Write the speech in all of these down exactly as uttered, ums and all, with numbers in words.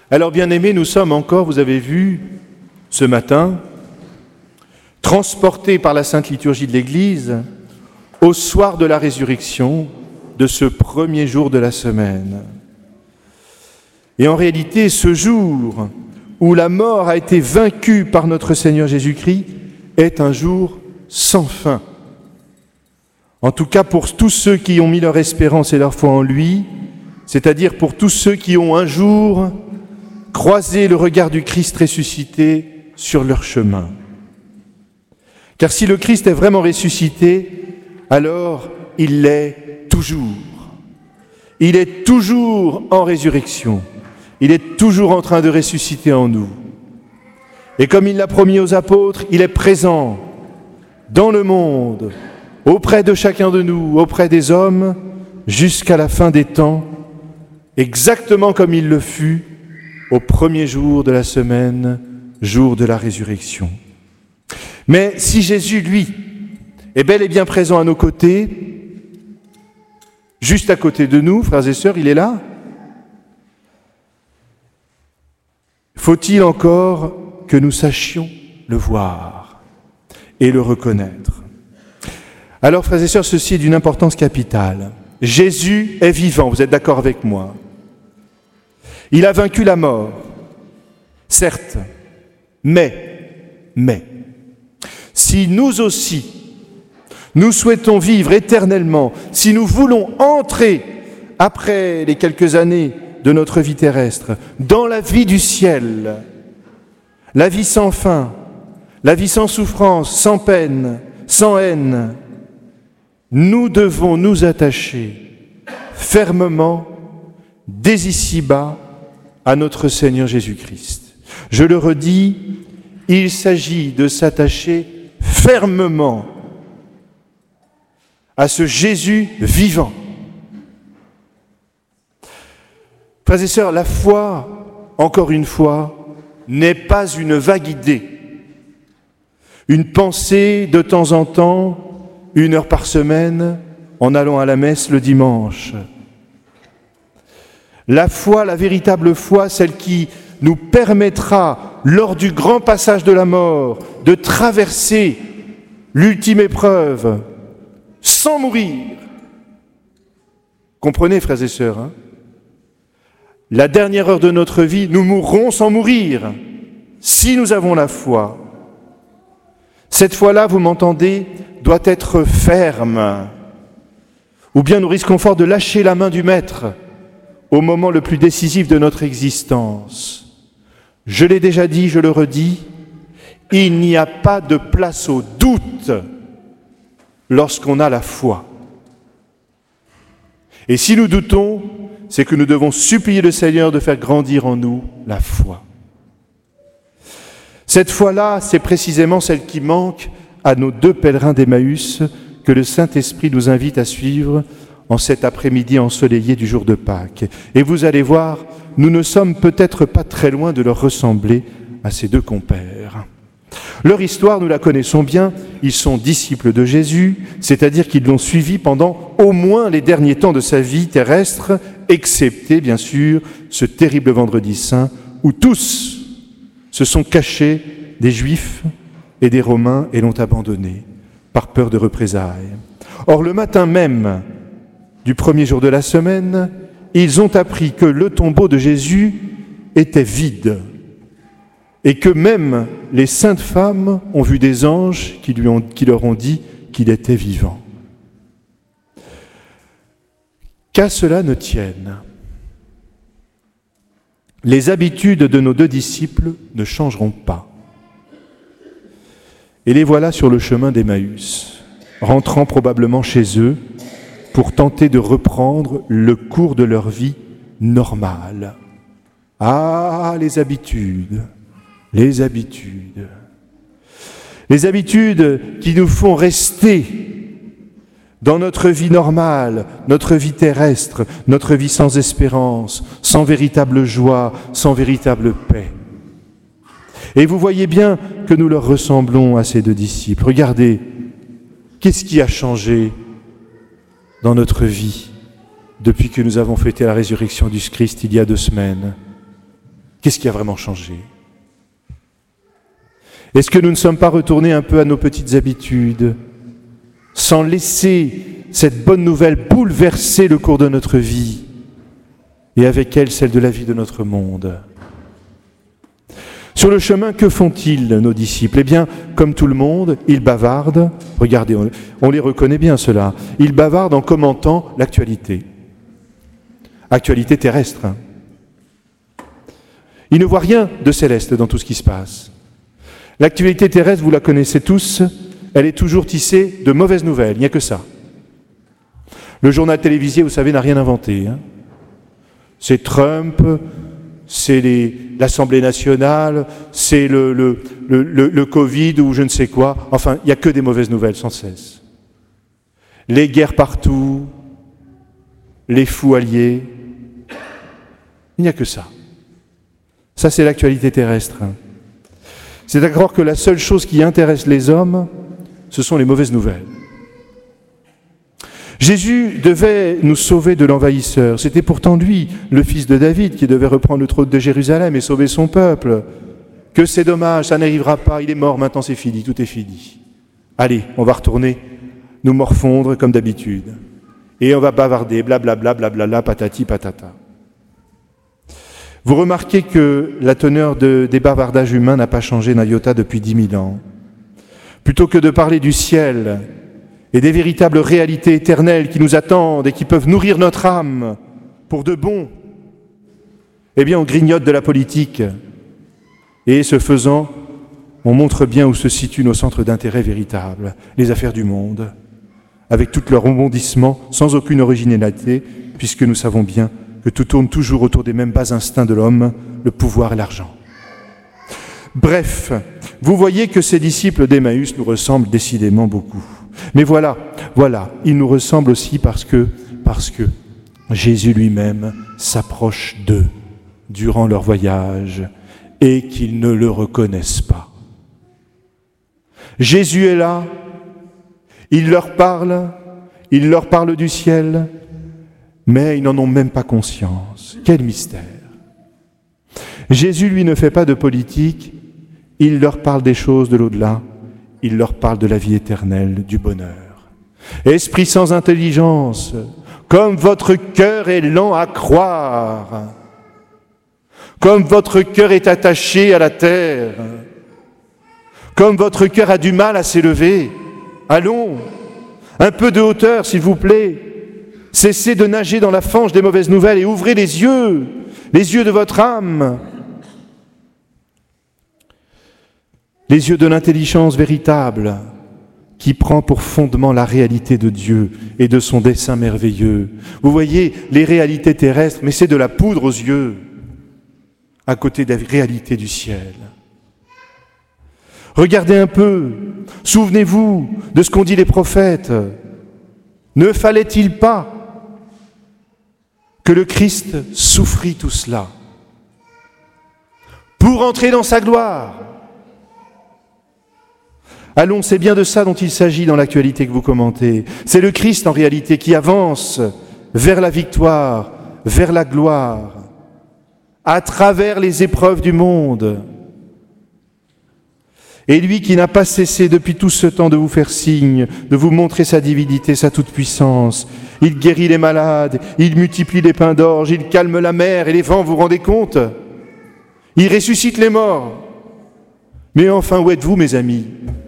Alors bien-aimés, nous sommes encore, vous avez vu, ce matin, transportés par la Sainte Liturgie de l'Église au soir de la résurrection de ce premier jour de la semaine. Et en réalité, ce jour où la mort a été vaincue par notre Seigneur Jésus-Christ est un jour sans fin. En tout cas pour tous ceux qui ont mis leur espérance et leur foi en lui, c'est-à-dire pour tous ceux qui ont un jour croisé le regard du Christ ressuscité sur leur chemin. Car si le Christ est vraiment ressuscité, alors il l'est toujours. Il est toujours en résurrection. Il est toujours en train de ressusciter en nous. Et comme il l'a promis aux apôtres, il est présent dans le monde, auprès de chacun de nous, auprès des hommes, jusqu'à la fin des temps, exactement comme il le fut au premier jour de la semaine, jour de la résurrection. Mais si Jésus, lui, est bel et bien présent à nos côtés, juste à côté de nous, frères et sœurs, il est là. Faut-il encore que nous sachions le voir et le reconnaître? Alors, frères et sœurs, ceci est d'une importance capitale. Jésus est vivant, vous êtes d'accord avec moi? Il a vaincu la mort, certes, mais, mais, si nous aussi, nous souhaitons vivre éternellement, si nous voulons entrer, après les quelques années de notre vie terrestre, dans la vie du ciel, la vie sans fin, la vie sans souffrance, sans peine, sans haine, nous devons nous attacher fermement, dès ici-bas, à notre Seigneur Jésus-Christ. Je le redis, il s'agit de s'attacher fermement à ce Jésus vivant. Frères et sœurs, la foi, encore une fois, n'est pas une vague idée, une pensée de temps en temps, une heure par semaine, en allant à la messe le dimanche. La foi, la véritable foi, celle qui nous permettra, lors du grand passage de la mort, de traverser l'ultime épreuve sans mourir. Comprenez, frères et sœurs, hein ? La dernière heure de notre vie, nous mourrons sans mourir, si nous avons la foi. Cette foi-là, vous m'entendez, doit être ferme. Ou bien nous risquons fort de lâcher la main du Maître au moment le plus décisif de notre existence. Je l'ai déjà dit, je le redis, il n'y a pas de place au doute lorsqu'on a la foi. Et si nous doutons, c'est que nous devons supplier le Seigneur de faire grandir en nous la foi. Cette foi-là, c'est précisément celle qui manque à nos deux pèlerins d'Emmaüs que le Saint-Esprit nous invite à suivre en cet après-midi ensoleillé du jour de Pâques. Et vous allez voir, nous ne sommes peut-être pas très loin de leur ressembler à ces deux compères. Leur histoire, nous la connaissons bien, ils sont disciples de Jésus, c'est-à-dire qu'ils l'ont suivi pendant au moins les derniers temps de sa vie terrestre, excepté, bien sûr, ce terrible vendredi saint, où tous se sont cachés des Juifs et des Romains et l'ont abandonné par peur de représailles. Or, le matin même du premier jour de la semaine, ils ont appris que le tombeau de Jésus était vide et que même les saintes femmes ont vu des anges qui, lui ont, qui leur ont dit qu'il était vivant. Qu'à cela ne tienne, les habitudes de nos deux disciples ne changeront pas. Et les voilà sur le chemin d'Emmaüs, rentrant probablement chez eux pour tenter de reprendre le cours de leur vie normale. Ah, les habitudes, les habitudes. Les habitudes qui nous font rester dans notre vie normale, notre vie terrestre, notre vie sans espérance, sans véritable joie, sans véritable paix. Et vous voyez bien que nous leur ressemblons à ces deux disciples. Regardez, qu'est-ce qui a changé dans notre vie depuis que nous avons fêté la résurrection du Christ il y a deux semaines? Qu'est-ce qui a vraiment changé ? Est-ce que nous ne sommes pas retournés un peu à nos petites habitudes, sans laisser cette bonne nouvelle bouleverser le cours de notre vie, et avec elle celle de la vie de notre monde ? Sur le chemin, que font-ils, nos disciples ? Eh bien, comme tout le monde, ils bavardent. Regardez, on, on les reconnaît bien, ceux-là. Ils bavardent en commentant l'actualité. Actualité terrestre. Hein. Ils ne voient rien de céleste dans tout ce qui se passe. L'actualité terrestre, vous la connaissez tous, elle est toujours tissée de mauvaises nouvelles, il n'y a que ça. Le journal télévisé, vous savez, n'a rien inventé. Hein. C'est Trump, c'est les, l'Assemblée nationale, c'est le, le, le, le, le Covid ou je ne sais quoi. Enfin, il n'y a que des mauvaises nouvelles sans cesse. Les guerres partout, les fous alliés, il n'y a que ça. Ça, c'est l'actualité terrestre. C'est à croire que la seule chose qui intéresse les hommes, ce sont les mauvaises nouvelles. Jésus devait nous sauver de l'envahisseur. C'était pourtant lui, le fils de David, qui devait reprendre le trône de Jérusalem et sauver son peuple. Que c'est dommage, ça n'arrivera pas, il est mort, maintenant c'est fini, tout est fini. Allez, on va retourner nous morfondre comme d'habitude. Et on va bavarder, blablabla, blablabla, patati, patata. Vous remarquez que la teneur de, des bavardages humains n'a pas changé d'un iota depuis dix mille ans. Plutôt que de parler du ciel et des véritables réalités éternelles qui nous attendent et qui peuvent nourrir notre âme pour de bon, eh bien on grignote de la politique. Et ce faisant, on montre bien où se situent nos centres d'intérêt véritables, les affaires du monde, avec tout leur rebondissement, sans aucune originalité, puisque nous savons bien que tout tourne toujours autour des mêmes bas instincts de l'homme, le pouvoir et l'argent. Bref, vous voyez que ces disciples d'Emmaüs nous ressemblent décidément beaucoup. Mais voilà, voilà, ils nous ressemblent aussi parce que, parce que Jésus lui-même s'approche d'eux durant leur voyage et qu'ils ne le reconnaissent pas. Jésus est là, il leur parle, il leur parle du ciel, mais ils n'en ont même pas conscience. Quel mystère! Jésus, lui, ne fait pas de politique, il leur parle des choses de l'au-delà, il leur parle de la vie éternelle, du bonheur. Esprit sans intelligence, comme votre cœur est lent à croire, comme votre cœur est attaché à la terre, comme votre cœur a du mal à s'élever, allons, un peu de hauteur, s'il vous plaît. Cessez de nager dans la fange des mauvaises nouvelles et ouvrez les yeux, les yeux de votre âme, les yeux de l'intelligence véritable qui prend pour fondement la réalité de Dieu et de son dessein merveilleux. Vous voyez, les réalités terrestres, mais c'est de la poudre aux yeux à côté des réalités du ciel. Regardez un peu, souvenez-vous de ce qu'ont dit les prophètes. Ne fallait-il pas que le Christ souffrit tout cela pour entrer dans sa gloire? Allons, c'est bien de ça dont il s'agit dans l'actualité que vous commentez. C'est le Christ en réalité qui avance vers la victoire, vers la gloire, à travers les épreuves du monde. Et lui qui n'a pas cessé depuis tout ce temps de vous faire signe, de vous montrer sa divinité, sa toute-puissance. Il guérit les malades, il multiplie les pains d'orge, il calme la mer et les vents, vous vous rendez compte? Il ressuscite les morts. Mais enfin, où êtes-vous, mes amis?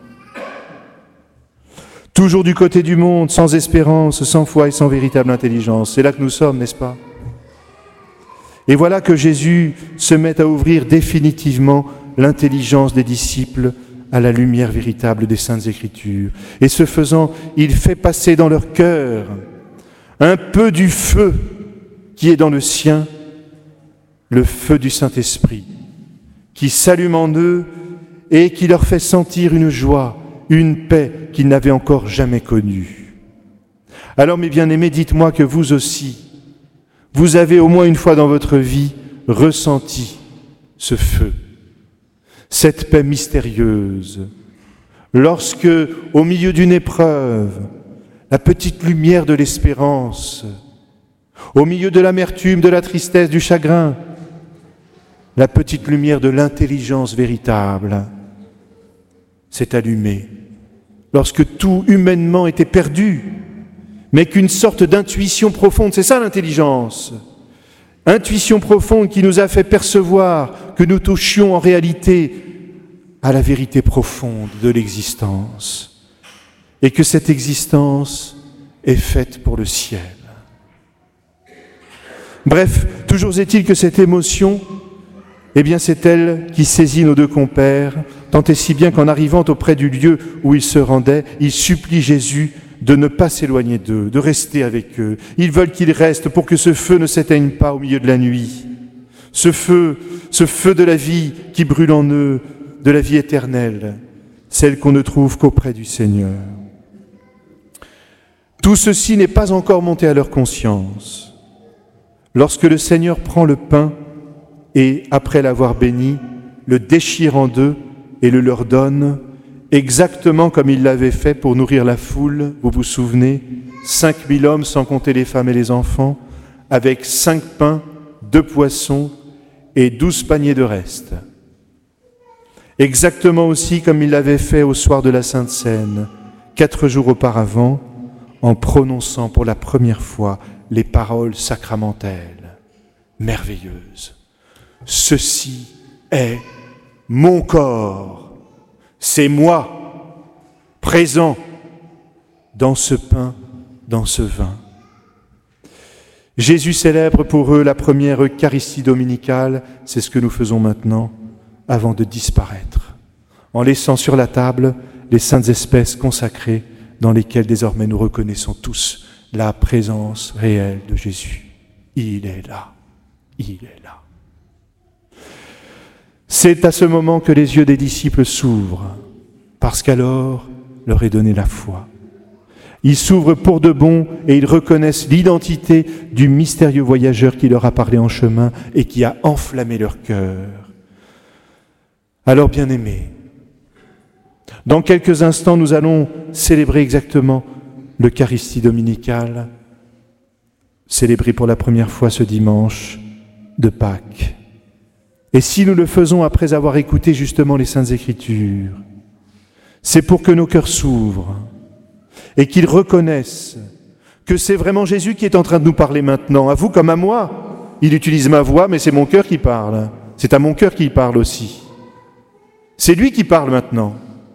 Toujours du côté du monde, sans espérance, sans foi et sans véritable intelligence. C'est là que nous sommes, n'est-ce pas? Et voilà que Jésus se met à ouvrir définitivement l'intelligence des disciples à la lumière véritable des Saintes Écritures. Et ce faisant, il fait passer dans leur cœur un peu du feu qui est dans le sien, le feu du Saint-Esprit, qui s'allume en eux et qui leur fait sentir une joie, une paix qu'ils n'avaient encore jamais connue. Alors, mes bien-aimés, dites-moi que vous aussi, vous avez au moins une fois dans votre vie ressenti ce feu, cette paix mystérieuse, lorsque, au milieu d'une épreuve, la petite lumière de l'espérance, au milieu de l'amertume, de la tristesse, du chagrin, la petite lumière de l'intelligence véritable s'est allumée, lorsque tout humainement était perdu, mais qu'une sorte d'intuition profonde, c'est ça l'intelligence, intuition profonde qui nous a fait percevoir que nous touchions en réalité à la vérité profonde de l'existence, et que cette existence est faite pour le ciel. Bref, toujours est-il que cette émotion, eh bien c'est elle qui saisit nos deux compères, tant et si bien qu'en arrivant auprès du lieu où ils se rendaient, ils supplient Jésus de ne pas s'éloigner d'eux, de rester avec eux. Ils veulent qu'ils restent pour que ce feu ne s'éteigne pas au milieu de la nuit. Ce feu, ce feu de la vie qui brûle en eux, de la vie éternelle, celle qu'on ne trouve qu'auprès du Seigneur. Tout ceci n'est pas encore monté à leur conscience. Lorsque le Seigneur prend le pain et, après l'avoir béni, le déchire en deux et le leur donne, exactement comme il l'avait fait pour nourrir la foule, vous vous souvenez, cinq mille hommes sans compter les femmes et les enfants, avec cinq pains, deux poissons et douze paniers de reste. Exactement aussi comme il l'avait fait au soir de la Sainte Seine, quatre jours auparavant, en prononçant pour la première fois les paroles sacramentelles, merveilleuses. Ceci est mon corps, c'est moi, présent dans ce pain, dans ce vin. Jésus célèbre pour eux la première Eucharistie dominicale, c'est ce que nous faisons maintenant, avant de disparaître, en laissant sur la table les saintes espèces consacrées dans lesquelles désormais nous reconnaissons tous la présence réelle de Jésus. Il est là, il est là. C'est à ce moment que les yeux des disciples s'ouvrent, parce qu'alors leur est donnée la foi. Ils s'ouvrent pour de bon et ils reconnaissent l'identité du mystérieux voyageur qui leur a parlé en chemin et qui a enflammé leur cœur. Alors, bien-aimés, dans quelques instants, nous allons célébrer exactement l'Eucharistie dominicale, célébrée pour la première fois ce dimanche de Pâques. Et si nous le faisons après avoir écouté justement les Saintes Écritures, c'est pour que nos cœurs s'ouvrent et qu'ils reconnaissent que c'est vraiment Jésus qui est en train de nous parler maintenant, à vous comme à moi. Il utilise ma voix, mais c'est mon cœur qui parle. C'est à mon cœur qu'il parle aussi. C'est lui qui parle maintenant.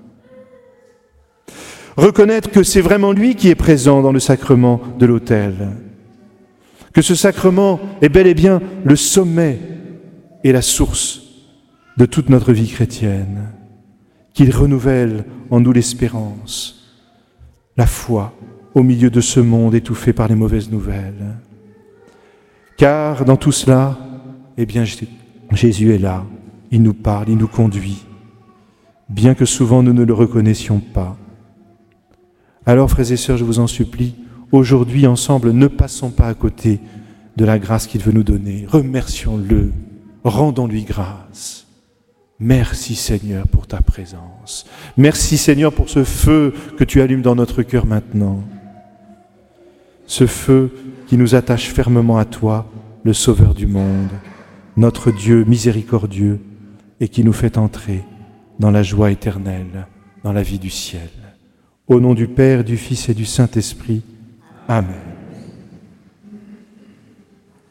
Reconnaître que c'est vraiment lui qui est présent dans le sacrement de l'autel. Que ce sacrement est bel et bien le sommet et la source de toute notre vie chrétienne. Qu'il renouvelle en nous l'espérance, la foi au milieu de ce monde étouffé par les mauvaises nouvelles. Car dans tout cela, eh bien, Jésus est là. Il nous parle, il nous conduit. Bien que souvent nous ne le reconnaissions pas. Alors, frères et sœurs, je vous en supplie, aujourd'hui, ensemble, ne passons pas à côté de la grâce qu'il veut nous donner. Remercions-le, rendons-lui grâce. Merci, Seigneur, pour ta présence. Merci, Seigneur, pour ce feu que tu allumes dans notre cœur maintenant. Ce feu qui nous attache fermement à toi, le Sauveur du monde, notre Dieu miséricordieux, et qui nous fait entrer dans la joie éternelle, dans la vie du ciel. Au nom du Père, du Fils et du Saint-Esprit. Amen.